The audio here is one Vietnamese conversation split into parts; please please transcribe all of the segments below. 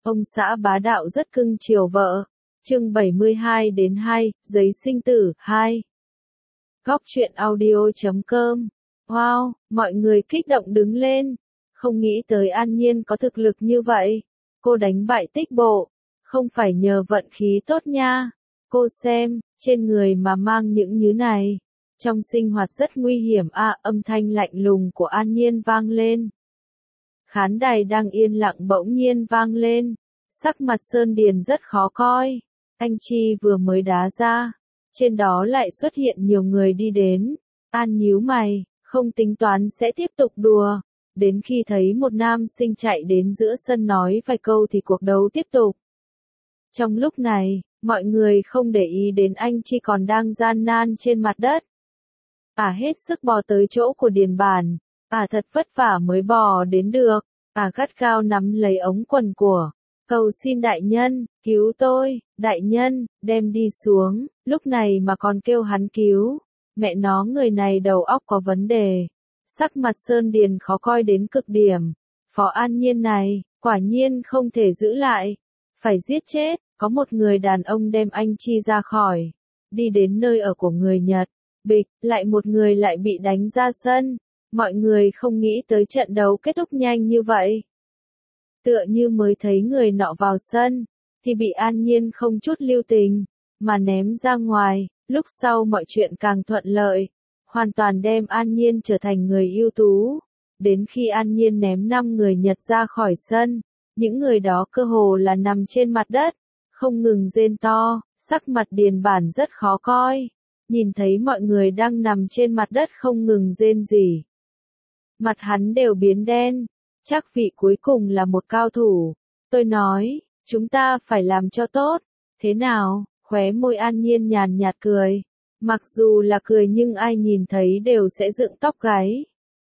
Ông xã bá đạo rất cưng chiều vợ. Chương 72-2, Giấy sinh tử, 2. Góc truyện audio.com. Wow, mọi người kích động đứng lên. Không nghĩ tới An Nhiên có thực lực như vậy. Cô đánh bại Tích Bộ. Không phải nhờ vận khí tốt nha. Cô xem, trên người mà mang những nhứ này. Trong sinh hoạt rất nguy hiểm âm thanh lạnh lùng của An Nhiên vang lên. Khán đài đang yên lặng bỗng nhiên vang lên. Sắc mặt Sơn Điền rất khó coi. Anh Chi vừa mới đá ra. Trên đó lại xuất hiện nhiều người đi đến. An nhíu mày, không tính toán sẽ tiếp tục đùa. Đến khi thấy một nam sinh chạy đến giữa sân nói vài câu thì cuộc đấu tiếp tục. Trong lúc này, mọi người không để ý đến anh Chi còn đang gian nan trên mặt đất. Hết sức bò tới chỗ của Điền Bản. Thật vất vả mới bò đến được. Gắt gao nắm lấy ống quần của. Cầu xin đại nhân, cứu tôi, đại nhân, đem đi xuống, lúc này mà còn kêu hắn cứu. Mẹ nó người này đầu óc có vấn đề. Sắc mặt Sơn Điền khó coi đến cực điểm. Phó An Nhiên này, quả nhiên không thể giữ lại. Phải giết chết, có một người đàn ông đem anh Chi ra khỏi. Đi đến nơi ở của người Nhật. Bịch, lại một người lại bị đánh ra sân. Mọi người không nghĩ tới trận đấu kết thúc nhanh như vậy. Tựa như mới thấy người nọ vào sân, thì bị An Nhiên không chút lưu tình, mà ném ra ngoài, lúc sau mọi chuyện càng thuận lợi, hoàn toàn đem An Nhiên trở thành người ưu tú. Đến khi An Nhiên ném 5 người Nhật ra khỏi sân, những người đó cơ hồ là nằm trên mặt đất, không ngừng rên to, sắc mặt Điền Bản rất khó coi, nhìn thấy mọi người đang nằm trên mặt đất không ngừng rên rỉ. Mặt hắn đều biến đen. Chắc vị cuối cùng là một cao thủ. Tôi nói, chúng ta phải làm cho tốt. Thế nào? Khóe môi An Nhiên nhàn nhạt cười. Mặc dù là cười nhưng ai nhìn thấy đều sẽ dựng tóc gáy.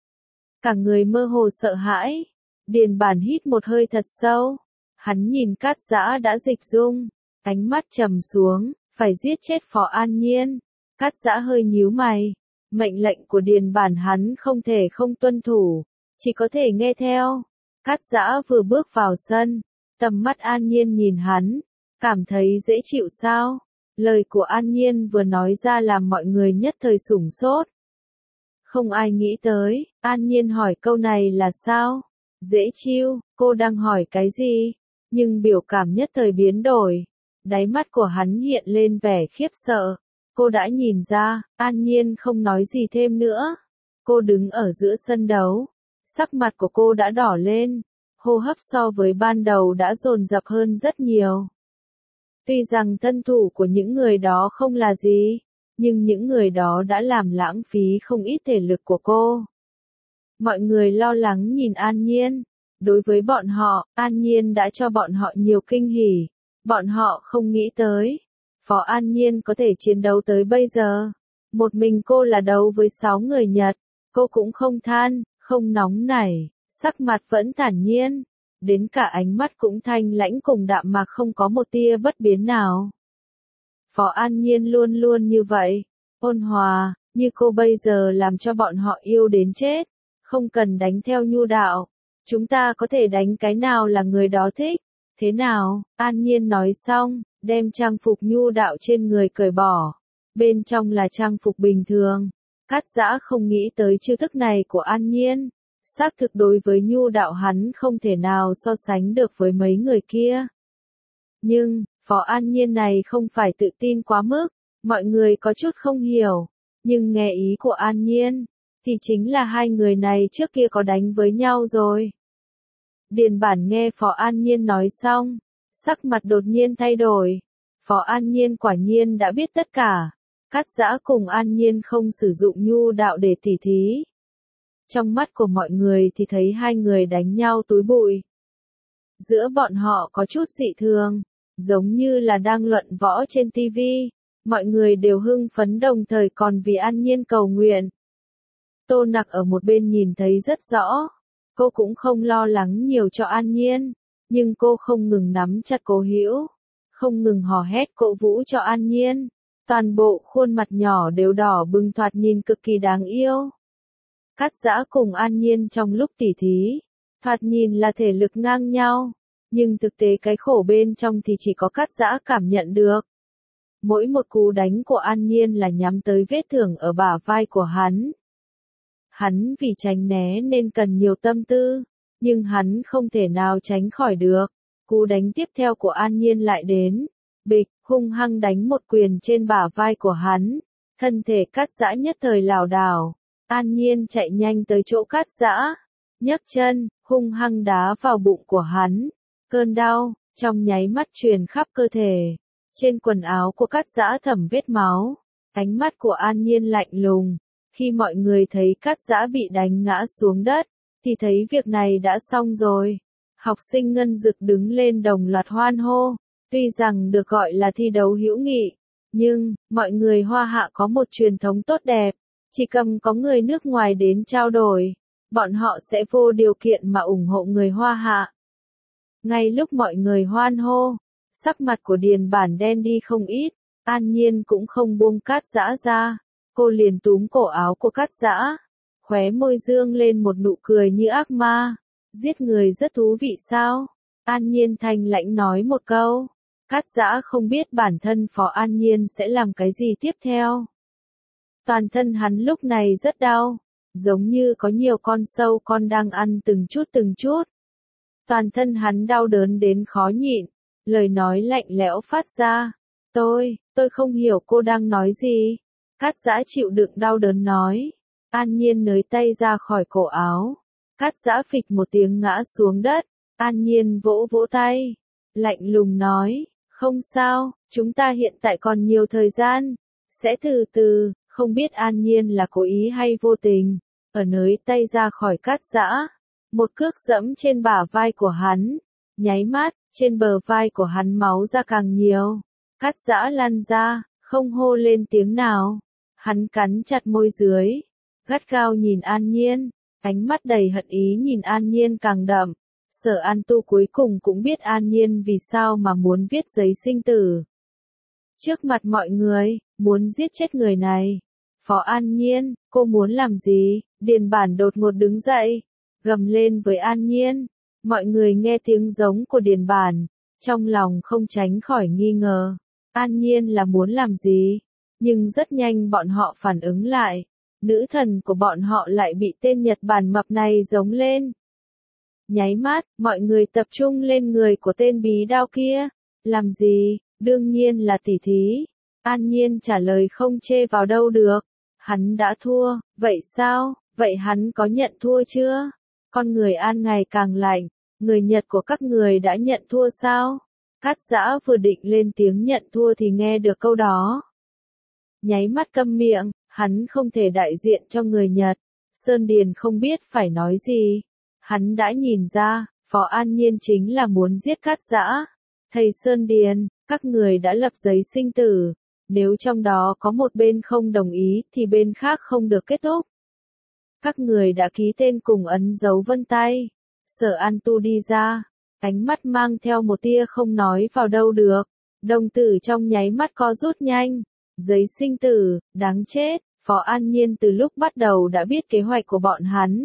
Cả người mơ hồ sợ hãi. Điền Bản hít một hơi thật sâu. Hắn nhìn Cát Dã đã dịch dung. Ánh mắt trầm xuống, phải giết chết Phó An Nhiên. Cát Dã hơi nhíu mày. Mệnh lệnh của Điền Bản hắn không thể không tuân thủ. Chỉ có thể nghe theo. Cát Dã vừa bước vào sân, tầm mắt An Nhiên nhìn hắn, cảm thấy dễ chịu sao? Lời của An Nhiên vừa nói ra làm mọi người nhất thời sửng sốt. Không ai nghĩ tới, An Nhiên hỏi câu này là sao? Dễ chịu, cô đang hỏi cái gì? Nhưng biểu cảm nhất thời biến đổi. Đáy mắt của hắn hiện lên vẻ khiếp sợ. Cô đã nhìn ra, An Nhiên không nói gì thêm nữa. Cô đứng ở giữa sân đấu. Sắc mặt của cô đã đỏ lên, hô hấp so với ban đầu đã dồn dập hơn rất nhiều. Tuy rằng thân thủ của những người đó không là gì, nhưng những người đó đã làm lãng phí không ít thể lực của cô. Mọi người lo lắng nhìn An Nhiên. Đối với bọn họ, An Nhiên đã cho bọn họ nhiều kinh hỉ. Bọn họ không nghĩ tới. Phó An Nhiên có thể chiến đấu tới bây giờ. Một mình cô là đấu với 6 người Nhật. Cô cũng không than. Không nóng nảy, sắc mặt vẫn thản nhiên, đến cả ánh mắt cũng thanh lãnh cùng đạm mạc không có một tia bất biến nào. Phó An Nhiên luôn luôn như vậy, ôn hòa, như cô bây giờ làm cho bọn họ yêu đến chết, không cần đánh theo nhu đạo, chúng ta có thể đánh cái nào là người đó thích, thế nào? An Nhiên nói xong, đem trang phục nhu đạo trên người cởi bỏ, bên trong là trang phục bình thường. Cát Dã không nghĩ tới chiêu thức này của An Nhiên. Xác thực đối với nhu đạo hắn không thể nào so sánh được với mấy người kia. Nhưng, Phó An Nhiên này không phải tự tin quá mức. Mọi người có chút không hiểu. Nhưng nghe ý của An Nhiên, thì chính là hai người này trước kia có đánh với nhau rồi. Điền Bản nghe Phó An Nhiên nói xong. Sắc mặt đột nhiên thay đổi. Phó An Nhiên quả nhiên đã biết tất cả. Cát Dã cùng An Nhiên không sử dụng nhu đạo để tỉ thí. Trong mắt của mọi người thì thấy hai người đánh nhau túi bụi. Giữa bọn họ có chút dị thường, giống như là đang luận võ trên TV. Mọi người đều hưng phấn đồng thời còn vì An Nhiên cầu nguyện. Tô Nặc ở một bên nhìn thấy rất rõ. Cô cũng không lo lắng nhiều cho An Nhiên, nhưng cô không ngừng nắm chặt Cố Hữu, không ngừng hò hét cổ vũ cho An Nhiên. Toàn bộ khuôn mặt nhỏ đều đỏ bừng thoạt nhìn cực kỳ đáng yêu. Cát Dã cùng An Nhiên trong lúc tỉ thí, thoạt nhìn là thể lực ngang nhau, Nhưng thực tế cái khổ bên trong thì chỉ có Cát Dã cảm nhận được. Mỗi một cú đánh của An Nhiên là nhắm tới vết thương ở bả vai của hắn. Hắn vì tránh né nên cần nhiều tâm tư, nhưng hắn không thể nào tránh khỏi được. Cú đánh tiếp theo của An Nhiên lại đến. Bịch, hung hăng đánh một quyền trên bả vai của hắn. Thân thể Cát Dã nhất thời lảo đảo. An Nhiên chạy nhanh tới chỗ Cát Dã, nhấc chân, hung hăng đá vào bụng của hắn. Cơn đau, trong nháy mắt truyền khắp cơ thể. Trên quần áo của Cát Dã thẩm vết máu. Ánh mắt của An Nhiên lạnh lùng. Khi mọi người thấy Cát Dã bị đánh ngã xuống đất, thì thấy việc này đã xong rồi. Học sinh Ngân Dực đứng lên đồng loạt hoan hô. Tuy rằng được gọi là thi đấu hữu nghị, nhưng mọi người Hoa Hạ có một truyền thống tốt đẹp. Chỉ cần có người nước ngoài đến trao đổi, bọn họ sẽ vô điều kiện mà ủng hộ người Hoa Hạ. Ngay lúc mọi người hoan hô, sắc mặt của Điền Bản đen đi không ít. An Nhiên cũng không buông Cát Dã ra. Cô liền túm cổ áo của Cát Dã, khóe môi dương lên một nụ cười như ác ma. Giết người rất thú vị sao? An Nhiên thanh lãnh nói một câu. Cát Dã không biết bản thân Phó An Nhiên sẽ làm cái gì tiếp theo. Toàn thân hắn lúc này rất đau, giống như có nhiều con sâu con đang ăn từng chút. Toàn thân hắn đau đớn đến khó nhịn, lời nói lạnh lẽo phát ra. Tôi không hiểu cô đang nói gì. Cát Dã chịu đựng đau đớn nói. An Nhiên nới tay ra khỏi cổ áo. Cát Dã phịch một tiếng ngã xuống đất. An Nhiên vỗ vỗ tay, lạnh lùng nói, không sao, chúng ta hiện tại còn nhiều thời gian, sẽ từ từ. Không biết An Nhiên là cố ý hay vô tình, ở nới tay ra khỏi Cát Dã, một cước dẫm trên bả vai của hắn, nháy mắt, trên bờ vai của hắn máu ra càng nhiều. Cát Dã lăn ra, không hô lên tiếng nào, hắn cắn chặt môi dưới, gắt gao nhìn An Nhiên, ánh mắt đầy hận ý nhìn An Nhiên càng đậm. Sở An Tu cuối cùng cũng biết An Nhiên vì sao mà muốn viết giấy sinh tử. Trước mặt mọi người, muốn giết chết người này. Phó An Nhiên, cô muốn làm gì? Điền Bản đột ngột đứng dậy, gầm lên với An Nhiên. Mọi người nghe tiếng giống của Điền Bản, trong lòng không tránh khỏi nghi ngờ. An Nhiên là muốn làm gì? Nhưng rất nhanh bọn họ phản ứng lại. Nữ thần của bọn họ lại bị tên Nhật Bản mập này giống lên. Nháy mắt, mọi người tập trung lên người của tên bí đao kia. Làm gì? Đương nhiên là tỉ thí. An Nhiên trả lời không chê vào đâu được. Hắn đã thua, vậy sao? Vậy hắn có nhận thua chưa? Con người An ngày càng lạnh, người Nhật của các người đã nhận thua sao? Cát Dã vừa định lên tiếng nhận thua thì nghe được câu đó. Nháy mắt câm miệng, hắn không thể đại diện cho người Nhật. Sơn Điền không biết phải nói gì. Hắn đã nhìn ra, Phó An Nhiên chính là muốn giết Cát Dã. Thầy Sơn Điền, các người đã lập giấy sinh tử. Nếu trong đó có một bên không đồng ý thì bên khác không được kết thúc. Các người đã ký tên cùng ấn dấu vân tay. Sở An Tu đi ra, ánh mắt mang theo một tia không nói vào đâu được. Đồng tử trong nháy mắt co rút nhanh. Giấy sinh tử, đáng chết. Phó An Nhiên từ lúc bắt đầu đã biết kế hoạch của bọn hắn.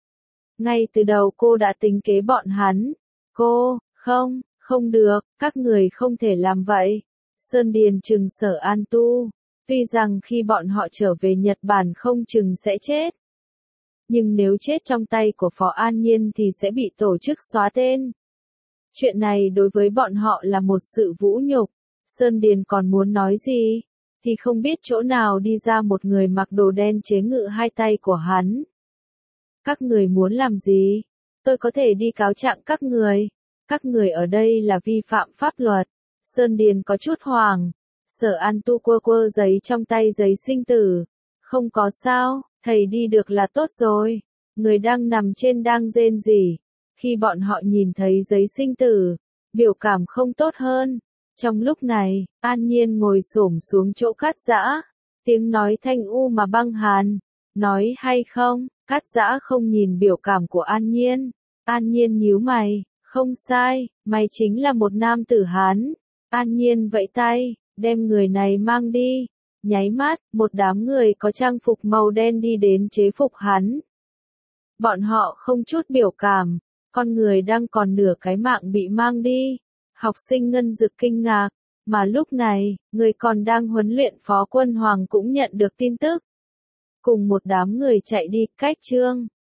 Ngay từ đầu cô đã tính kế bọn hắn. Cô, không được, các người không thể làm vậy. Sơn Điền trừng Sở An Tu. Tuy rằng khi bọn họ trở về Nhật Bản không chừng sẽ chết. Nhưng nếu chết trong tay của Phó An Nhiên thì sẽ bị tổ chức xóa tên. Chuyện này đối với bọn họ là một sự vũ nhục. Sơn Điền còn muốn nói gì, thì không biết chỗ nào đi ra một người mặc đồ đen chế ngự hai tay của hắn. Các người muốn làm gì? Tôi có thể đi cáo trạng các người. Các người ở đây là vi phạm pháp luật. Sơn Điền có chút hoảng. Sở An Tu quơ giấy trong tay giấy sinh tử. Không có sao, thầy đi được là tốt rồi. Người đang nằm trên đang rên rỉ. Khi bọn họ nhìn thấy giấy sinh tử, biểu cảm không tốt hơn. Trong lúc này, An Nhiên ngồi xổm xuống chỗ Cát Dã. Tiếng nói thanh u mà băng hàn. Nói hay không? Cát Dã không nhìn biểu cảm của An Nhiên. An Nhiên nhíu mày. Không sai, mày chính là một nam tử Hán. An Nhiên vẫy tay, đem người này mang đi. Nháy mắt, một đám người có trang phục màu đen đi đến chế phục hắn. Bọn họ không chút biểu cảm, con người đang còn nửa cái mạng bị mang đi. Học sinh Ngân Dực kinh ngạc, mà lúc này, người còn đang huấn luyện Phó Quân Hoàng cũng nhận được tin tức. Cùng một đám người chạy đi, cách Trương